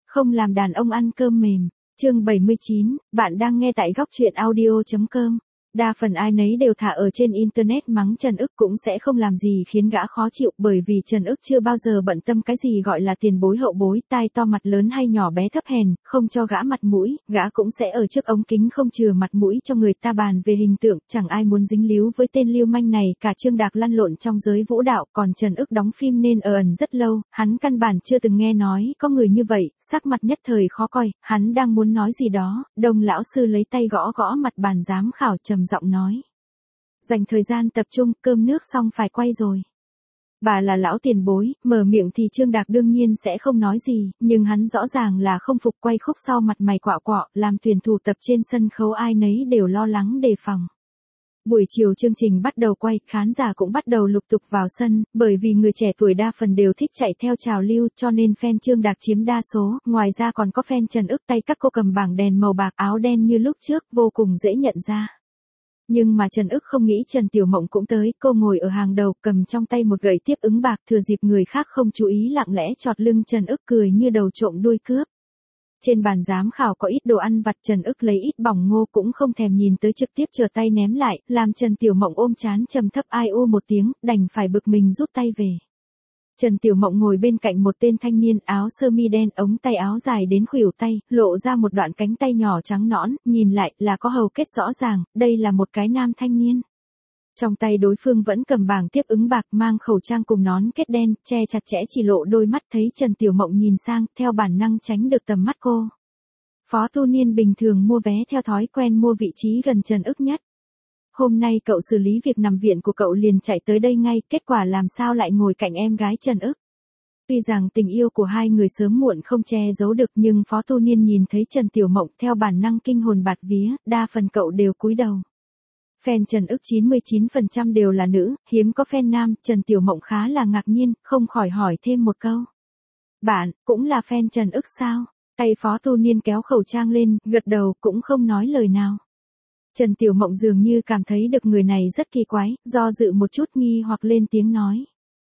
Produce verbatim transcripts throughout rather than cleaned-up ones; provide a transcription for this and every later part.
Không làm đàn ông ăn cơm mềm. Chương bảy mươi chín, bạn đang nghe tại góc truyện audio.com. Đa phần ai nấy đều thả ở trên internet mắng Trần Ức cũng sẽ không làm gì khiến gã khó chịu, bởi vì Trần Ức chưa bao giờ bận tâm cái gì gọi là tiền bối hậu bối, tai to mặt lớn hay nhỏ bé thấp hèn, không cho gã mặt mũi, gã cũng sẽ ở trước ống kính không chừa mặt mũi cho người ta bàn về hình tượng, chẳng ai muốn dính líu với tên lưu manh này cả. Trương Đạc lăn lộn trong giới vũ đạo, còn Trần Ức đóng phim nên ở ẩn rất lâu, hắn căn bản chưa từng nghe nói có người như vậy, sắc mặt nhất thời khó coi, hắn đang muốn nói gì đó, Đông lão sư lấy tay gõ gõ mặt bàn giám khảo trầm giọng nói. Dành thời gian tập trung, cơm nước xong phải quay rồi. Bà là lão tiền bối, mở miệng thì Trương Đạc đương nhiên sẽ không nói gì, nhưng hắn rõ ràng là không phục. Quay khúc sau mặt mày quạo quọ, làm tuyển thủ tập trên sân khấu ai nấy đều lo lắng đề phòng. Buổi chiều chương trình bắt đầu quay, khán giả cũng bắt đầu lục tục vào sân, bởi vì người trẻ tuổi đa phần đều thích chạy theo trào lưu cho nên fan Trương Đạc chiếm đa số, ngoài ra còn có fan Trần Ức, tay các cô cầm bảng đèn màu bạc, áo đen như lúc trước, vô cùng dễ nhận ra. Nhưng mà Trần Ức không nghĩ Trần Tiểu Mộng cũng tới, cô ngồi ở hàng đầu, cầm trong tay một gậy tiếp ứng bạc, thừa dịp người khác không chú ý lặng lẽ chọt lưng Trần Ức, cười như đầu trộm đuôi cướp. Trên bàn giám khảo có ít đồ ăn vặt, Trần Ức lấy ít bỏng ngô cũng không thèm nhìn tới, trực tiếp trở tay ném lại, làm Trần Tiểu Mộng ôm trán trầm thấp ai u một tiếng, đành phải bực mình rút tay về. Trần Tiểu Mộng ngồi bên cạnh một tên thanh niên, áo sơ mi đen, ống tay áo dài đến khuỷu tay, lộ ra một đoạn cánh tay nhỏ trắng nõn, nhìn lại là có hầu kết rõ ràng, đây là một cái nam thanh niên. Trong tay đối phương vẫn cầm bảng tiếp ứng bạc, mang khẩu trang cùng nón kết đen, che chặt chẽ chỉ lộ đôi mắt, thấy Trần Tiểu Mộng nhìn sang, theo bản năng tránh được tầm mắt cô. Phó Tu Niên bình thường mua vé theo thói quen mua vị trí gần Trần Ức nhất. Hôm nay cậu xử lý việc nằm viện của cậu liền chạy tới đây ngay, kết quả làm sao lại ngồi cạnh em gái Trần Ức. Tuy rằng tình yêu của hai người sớm muộn không che giấu được, nhưng Phó Tu Niên nhìn thấy Trần Tiểu Mộng theo bản năng kinh hồn bạt vía, đa phần cậu đều cúi đầu. Fan Trần Ức chín mươi chín phần trăm đều là nữ, hiếm có fan nam, Trần Tiểu Mộng khá là ngạc nhiên, không khỏi hỏi thêm một câu. Bạn, cũng là fan Trần Ức sao? Tay Phó Tu Niên kéo khẩu trang lên, gật đầu, cũng không nói lời nào. Trần Tiểu Mộng dường như cảm thấy được người này rất kỳ quái, do dự một chút nghi hoặc lên tiếng nói.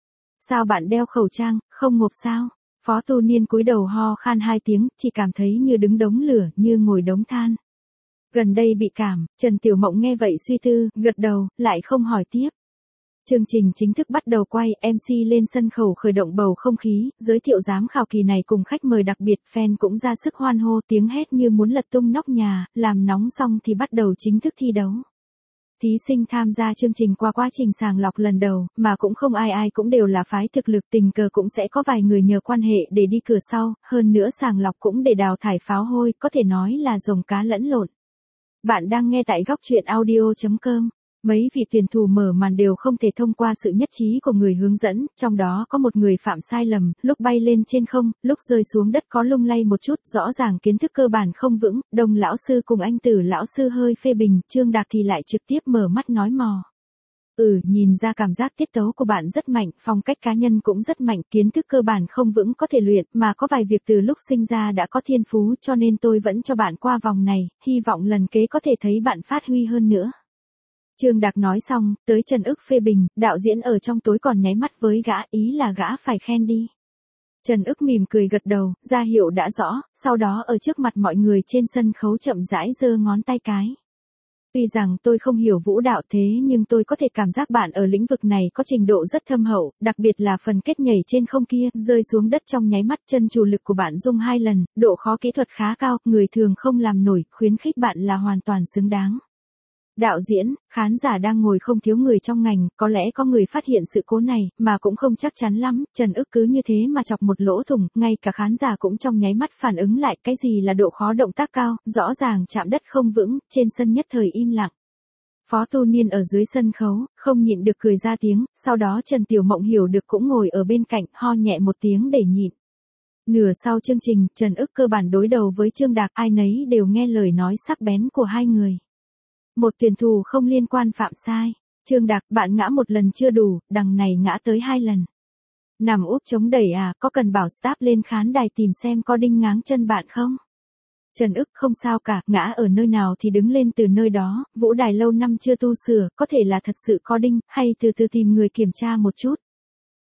Sao bạn đeo khẩu trang, không ngộp sao? Phó Tu Niên cúi đầu ho khan hai tiếng, chỉ cảm thấy như đứng đống lửa, như ngồi đống than. Gần đây bị cảm, Trần Tiểu Mộng nghe vậy suy tư, gật đầu, lại không hỏi tiếp. Chương trình chính thức bắt đầu quay, em xê lên sân khấu khởi động bầu không khí, giới thiệu giám khảo kỳ này cùng khách mời đặc biệt, fan cũng ra sức hoan hô, tiếng hét như muốn lật tung nóc nhà, làm nóng xong thì bắt đầu chính thức thi đấu. Thí sinh tham gia chương trình qua quá trình sàng lọc lần đầu, mà cũng không ai ai cũng đều là phái thực lực, tình cờ cũng sẽ có vài người nhờ quan hệ để đi cửa sau, hơn nữa sàng lọc cũng để đào thải pháo hôi, có thể nói là rồng cá lẫn lộn. Bạn đang nghe tại góc truyện audio.com. Mấy vị tuyển thủ mở màn đều không thể thông qua sự nhất trí của người hướng dẫn, trong đó có một người phạm sai lầm, lúc bay lên trên không, lúc rơi xuống đất có lung lay một chút, rõ ràng kiến thức cơ bản không vững, Đông lão sư cùng anh Tử lão sư hơi phê bình, Trương Đạc thì lại trực tiếp mở mắt nói mò. Ừ, nhìn ra cảm giác tiết tấu của bạn rất mạnh, phong cách cá nhân cũng rất mạnh, kiến thức cơ bản không vững có thể luyện, mà có vài việc từ lúc sinh ra đã có thiên phú, cho nên tôi vẫn cho bạn qua vòng này, hy vọng lần kế có thể thấy bạn phát huy hơn nữa. Trương Đạc nói xong, tới Trần Ức phê bình, đạo diễn ở trong tối còn nháy mắt với gã, ý là gã phải khen đi. Trần Ức mỉm cười gật đầu, ra hiệu đã rõ, sau đó ở trước mặt mọi người trên sân khấu chậm rãi giơ ngón tay cái. Tuy rằng tôi không hiểu vũ đạo thế nhưng tôi có thể cảm giác bạn ở lĩnh vực này có trình độ rất thâm hậu, đặc biệt là phần kết nhảy trên không kia, rơi xuống đất trong nháy mắt, chân chủ lực của bạn rung hai lần, độ khó kỹ thuật khá cao, người thường không làm nổi, khuyến khích bạn là hoàn toàn xứng đáng. Đạo diễn, khán giả đang ngồi không thiếu người trong ngành, có lẽ có người phát hiện sự cố này, mà cũng không chắc chắn lắm, Trần Ức cứ như thế mà chọc một lỗ thủng, ngay cả khán giả cũng trong nháy mắt phản ứng lại, cái gì là độ khó động tác cao, rõ ràng chạm đất không vững, trên sân nhất thời im lặng. Phó Tu Niên ở dưới sân khấu, không nhịn được cười ra tiếng, sau đó Trần Tiểu Mộng hiểu được cũng ngồi ở bên cạnh, ho nhẹ một tiếng để nhịn. Nửa sau chương trình, Trần Ức cơ bản đối đầu với Trương Đạc, ai nấy đều nghe lời nói sắc bén của hai người. Một tuyển thủ không liên quan phạm sai. Trương Đạc, bạn ngã một lần chưa đủ, đằng này ngã tới hai lần. Nằm úp chống đẩy à, có cần bảo staff lên khán đài tìm xem có đinh ngáng chân bạn không? Trần Ức, không sao cả, ngã ở nơi nào thì đứng lên từ nơi đó, vũ đài lâu năm chưa tu sửa, có thể là thật sự có đinh, hay từ từ tìm người kiểm tra một chút.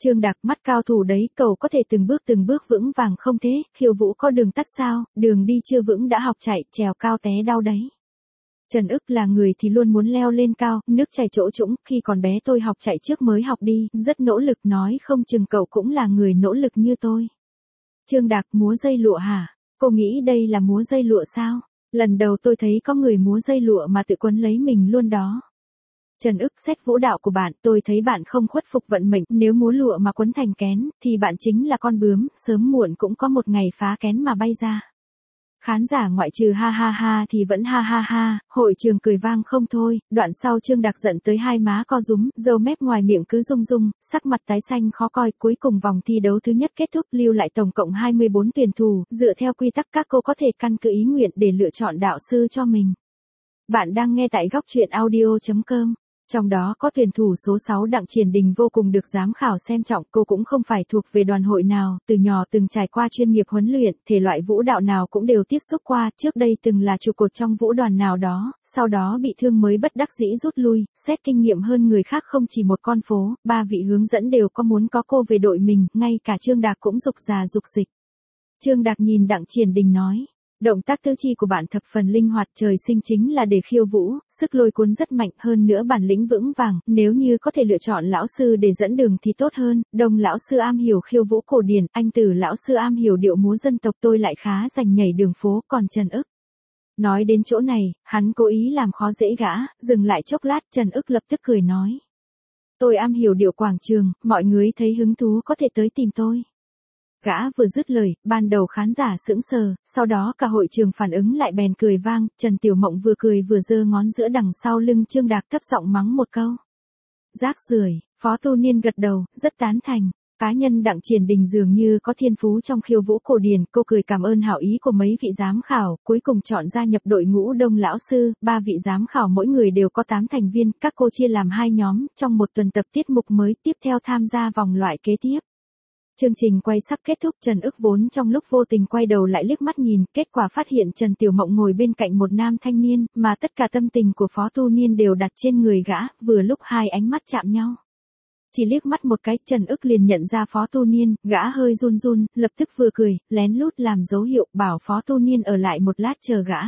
Trương Đạc, mắt cao thủ đấy, cậu có thể từng bước từng bước vững vàng không thế, khiêu vũ có đường tắt sao, đường đi chưa vững đã học chạy, trèo cao té đau đấy. Trần Ức, là người thì luôn muốn leo lên cao, nước chảy chỗ trũng, khi còn bé tôi học chạy trước mới học đi, rất nỗ lực, nói không chừng cậu cũng là người nỗ lực như tôi. Trương Đạc, múa dây lụa hả? Cô nghĩ đây là múa dây lụa sao? Lần đầu tôi thấy có người múa dây lụa mà tự quấn lấy mình luôn đó. Trần Ức, xét vũ đạo của bạn, tôi thấy bạn không khuất phục vận mệnh, nếu múa lụa mà quấn thành kén, thì bạn chính là con bướm, sớm muộn cũng có một ngày phá kén mà bay ra. Khán giả ngoại trừ ha ha ha thì vẫn ha ha ha, hội trường cười vang không thôi, đoạn sau Trương Đạc giận tới hai má co rúm, râu mép ngoài miệng cứ rung rung, sắc mặt tái xanh khó coi, cuối cùng vòng thi đấu thứ nhất kết thúc, lưu lại tổng cộng hai mươi bốn tuyển thủ, dựa theo quy tắc các cô có thể căn cứ ý nguyện để lựa chọn đạo sư cho mình. Bạn đang nghe tại góc truyện audio chấm com. Trong đó có tuyển thủ số sáu Đặng Triển Đình vô cùng được giám khảo xem trọng, cô cũng không phải thuộc về đoàn hội nào, từ nhỏ từng trải qua chuyên nghiệp huấn luyện, thể loại vũ đạo nào cũng đều tiếp xúc qua, trước đây từng là trụ cột trong vũ đoàn nào đó, sau đó bị thương mới bất đắc dĩ rút lui, xét kinh nghiệm hơn người khác không chỉ một con phố, ba vị hướng dẫn đều có muốn có cô về đội mình, ngay cả Trương Đạc cũng dục già dục dịch. Trương Đạc nhìn Đặng Triển Đình nói. Động tác tứ chi của bạn thập phần linh hoạt, trời sinh chính là để khiêu vũ, sức lôi cuốn rất mạnh, hơn nữa bản lĩnh vững vàng, nếu như có thể lựa chọn lão sư để dẫn đường thì tốt hơn. Đông lão sư am hiểu khiêu vũ cổ điển, anh Tử lão sư am hiểu điệu múa dân tộc, tôi lại khá rành nhảy đường phố, còn Trần Ức. Nói đến chỗ này, hắn cố ý làm khó dễ gã, dừng lại chốc lát, Trần Ức lập tức cười nói. Tôi am hiểu điệu quảng trường, mọi người thấy hứng thú có thể tới tìm tôi. Gã vừa dứt lời, ban đầu khán giả sững sờ, sau đó cả hội trường phản ứng lại bèn cười vang, Trần Tiểu Mộng vừa cười vừa giơ ngón giữa đằng sau lưng Trương Đạc thấp giọng mắng một câu. Rác rưởi, Phó Tu Niên gật đầu, rất tán thành. Cá nhân Đặng Triển Đình dường như có thiên phú trong khiêu vũ cổ điển, cô cười cảm ơn hảo ý của mấy vị giám khảo, cuối cùng chọn gia nhập đội ngũ Đông lão sư, ba vị giám khảo mỗi người đều có tám thành viên, các cô chia làm hai nhóm, trong một tuần tập tiết mục mới, tiếp theo tham gia vòng loại kế tiếp. Chương trình quay sắp kết thúc, Trần Ức vốn trong lúc vô tình quay đầu lại liếc mắt nhìn, kết quả phát hiện Trần Tiểu Mộng ngồi bên cạnh một nam thanh niên, mà tất cả tâm tình của Phó Tu Niên đều đặt trên người gã, vừa lúc hai ánh mắt chạm nhau. Chỉ liếc mắt một cái, Trần Ức liền nhận ra Phó Tu Niên, gã hơi run run, lập tức vừa cười, lén lút làm dấu hiệu, bảo Phó Tu Niên ở lại một lát chờ gã.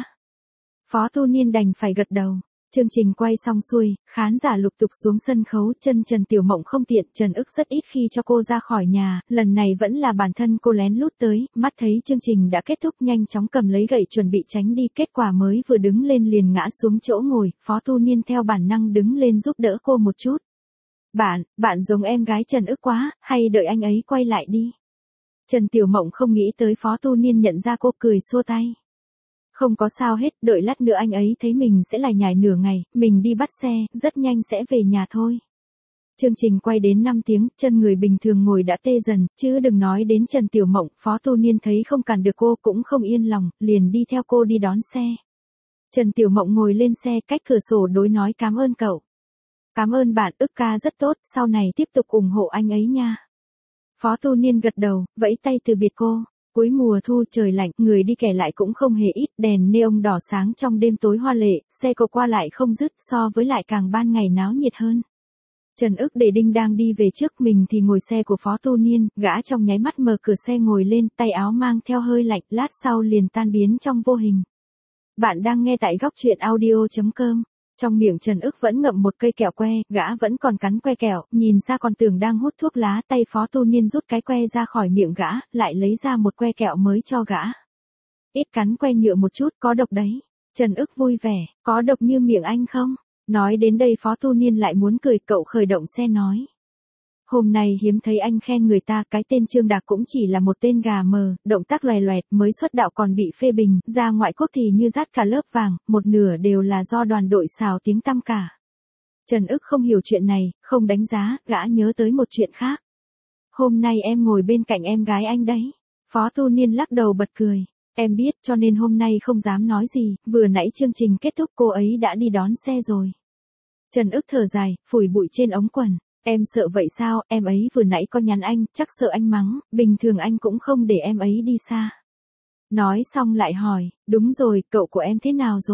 Phó Tu Niên đành phải gật đầu. Chương trình quay xong xuôi, khán giả lục tục xuống sân khấu, chân Trần Tiểu Mộng không tiện, Trần Ức rất ít khi cho cô ra khỏi nhà, lần này vẫn là bản thân cô lén lút tới, mắt thấy chương trình đã kết thúc nhanh chóng cầm lấy gậy chuẩn bị tránh đi, kết quả mới vừa đứng lên liền ngã xuống chỗ ngồi, Phó Tu Niên theo bản năng đứng lên giúp đỡ cô một chút. Bạn, bạn giống em gái Trần Ức quá, hay đợi anh ấy quay lại đi. Trần Tiểu Mộng không nghĩ tới Phó Tu Niên nhận ra cô, cười xua tay. Không có sao hết, đợi lát nữa anh ấy thấy mình sẽ lải nhải nửa ngày, mình đi bắt xe, rất nhanh sẽ về nhà thôi. Chương trình quay đến năm tiếng, chân người bình thường ngồi đã tê dần, chứ đừng nói đến Trần Tiểu Mộng, Phó Tu Niên thấy không cản được cô cũng không yên lòng, liền đi theo cô đi đón xe. Trần Tiểu Mộng ngồi lên xe, cách cửa sổ đối nói cảm ơn cậu. Cảm ơn bạn, Ức ca rất tốt, sau này tiếp tục ủng hộ anh ấy nha. Phó Tu Niên gật đầu, vẫy tay từ biệt cô. Cuối mùa thu trời lạnh, người đi kẻ lại cũng không hề ít, đèn neon đỏ sáng trong đêm tối hoa lệ, xe cộ qua lại không dứt, so với lại càng ban ngày náo nhiệt hơn. Trần Ức để đinh đang đi về trước, mình thì ngồi xe của Phó Tu Niên, gã trong nháy mắt mở cửa xe ngồi lên, tay áo mang theo hơi lạnh, lát sau liền tan biến trong vô hình. Bạn đang nghe tại góc truyện audio chấm com. Trong miệng Trần Ức vẫn ngậm một cây kẹo que, gã vẫn còn cắn que kẹo, nhìn ra còn tưởng đang hút thuốc lá, tay Phó Tu Niên rút cái que ra khỏi miệng gã, lại lấy ra một que kẹo mới cho gã. Ít cắn que nhựa một chút, có độc đấy. Trần Ức vui vẻ, có độc như miệng anh không? Nói đến đây Phó Tu Niên lại muốn cười, cậu khởi động xe nói. Hôm nay hiếm thấy anh khen người ta, cái tên Trương Đạc cũng chỉ là một tên gà mờ, động tác loè loẹt, mới xuất đạo còn bị phê bình, ra ngoại quốc thì như rát cả lớp vàng, một nửa đều là do đoàn đội xào tiếng tăm cả. Trần Ức không hiểu chuyện này, không đánh giá, gã nhớ tới một chuyện khác. Hôm nay em ngồi bên cạnh em gái anh đấy. Phó Tu Niên lắc đầu bật cười. Em biết, cho nên hôm nay không dám nói gì, vừa nãy chương trình kết thúc cô ấy đã đi đón xe rồi. Trần Ức thở dài, phủi bụi trên ống quần. Em sợ vậy sao, em ấy vừa nãy có nhắn anh, chắc sợ anh mắng, bình thường anh cũng không để em ấy đi xa. Nói xong lại hỏi, đúng rồi, cậu của em thế nào rồi?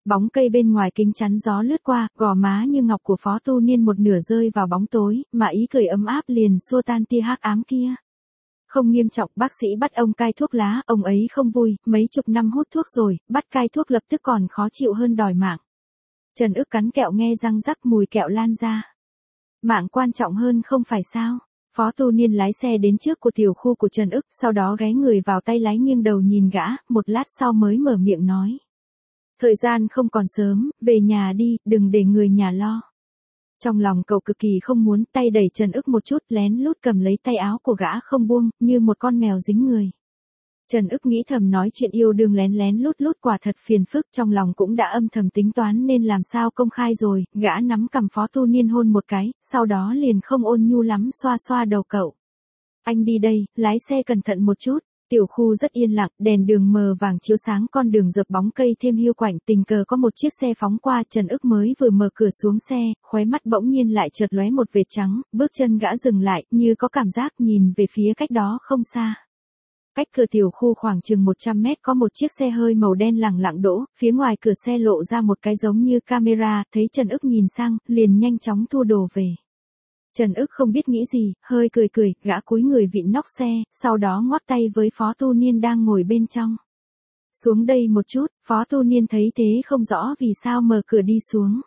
Bóng cây bên ngoài kính chắn gió lướt qua, gò má như ngọc của Phó Tu Niên một nửa rơi vào bóng tối, mà ý cười ấm áp liền xua tan tia hắc ám kia. Không nghiêm trọng, bác sĩ bắt ông cai thuốc lá, ông ấy không vui, mấy chục năm hút thuốc rồi, bắt cai thuốc lập tức còn khó chịu hơn đòi mạng. Trần Ức cắn kẹo nghe răng rắc mùi kẹo lan ra. Mạng quan trọng hơn không phải sao? Phó Tu Niên lái xe đến trước của tiểu khu của Trần Ức, sau đó ghé người vào tay lái nghiêng đầu nhìn gã, một lát sau mới mở miệng nói. Thời gian không còn sớm, về nhà đi, đừng để người nhà lo. Trong lòng cậu cực kỳ không muốn, tay đẩy Trần Ức một chút, lén lút cầm lấy tay áo của gã không buông, như một con mèo dính người. Trần Ức nghĩ thầm nói chuyện yêu đương lén lén lút lút quả thật phiền phức, trong lòng cũng đã âm thầm tính toán nên làm sao công khai rồi, gã nắm cầm Phó Tu Niên hôn một cái, sau đó liền không ôn nhu lắm xoa xoa đầu cậu. Anh đi đây, lái xe cẩn thận một chút. Tiểu khu rất yên lặng, đèn đường mờ vàng chiếu sáng con đường dợp bóng cây thêm hiu quạnh, tình cờ có một chiếc xe phóng qua, Trần Ức mới vừa mở cửa xuống xe, khóe mắt bỗng nhiên lại chợt lóe một vệt trắng, bước chân gã dừng lại, như có cảm giác nhìn về phía cách đó không xa. Cách cửa tiểu khu khoảng chừng một trăm mét có một chiếc xe hơi màu đen lẳng lặng đỗ, phía ngoài cửa xe lộ ra một cái giống như camera, thấy Trần Ức nhìn sang, liền nhanh chóng thua đồ về. Trần Ức không biết nghĩ gì, hơi cười cười, gã cúi người vịn nóc xe, sau đó ngoắc tay với Phó Tu Niên đang ngồi bên trong. Xuống đây một chút, Phó Tu Niên thấy thế không rõ vì sao mở cửa đi xuống.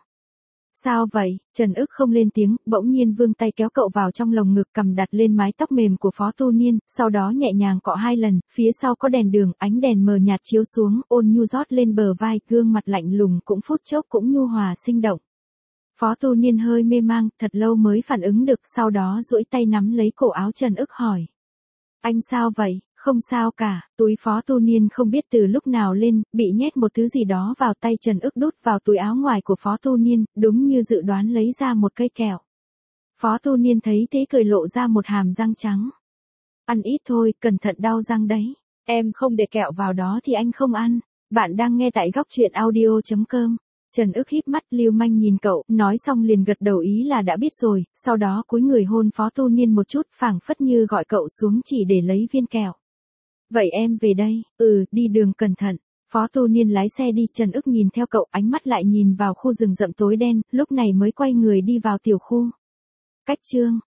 Sao vậy? Trần Ức không lên tiếng, bỗng nhiên vươn tay kéo cậu vào trong lồng ngực, cầm đặt lên mái tóc mềm của Phó Tu Niên, sau đó nhẹ nhàng cọ hai lần, phía sau có đèn đường, ánh đèn mờ nhạt chiếu xuống, ôn nhu rót lên bờ vai, gương mặt lạnh lùng cũng phút chốc cũng nhu hòa sinh động. Phó Tu Niên hơi mê mang, thật lâu mới phản ứng được, sau đó duỗi tay nắm lấy cổ áo Trần Ức hỏi. Anh sao vậy? Không sao cả, túi Phó Tu Niên không biết từ lúc nào lên, bị nhét một thứ gì đó vào tay Trần Ức đút vào túi áo ngoài của Phó Tu Niên, đúng như dự đoán lấy ra một cây kẹo. Phó Tu Niên thấy thế cười lộ ra một hàm răng trắng. Ăn ít thôi, cẩn thận đau răng đấy. Em không để kẹo vào đó thì anh không ăn. Bạn đang nghe tại góc truyện audio chấm com. Trần Ức híp mắt lưu manh nhìn cậu, nói xong liền gật đầu ý là đã biết rồi, sau đó cúi người hôn Phó Tu Niên một chút, phảng phất như gọi cậu xuống chỉ để lấy viên kẹo. Vậy em về đây, ừ, đi đường cẩn thận. Phó Tu Niên lái xe đi, Trần Ức nhìn theo cậu, ánh mắt lại nhìn vào khu rừng rậm tối đen, lúc này mới quay người đi vào tiểu khu. Cách chương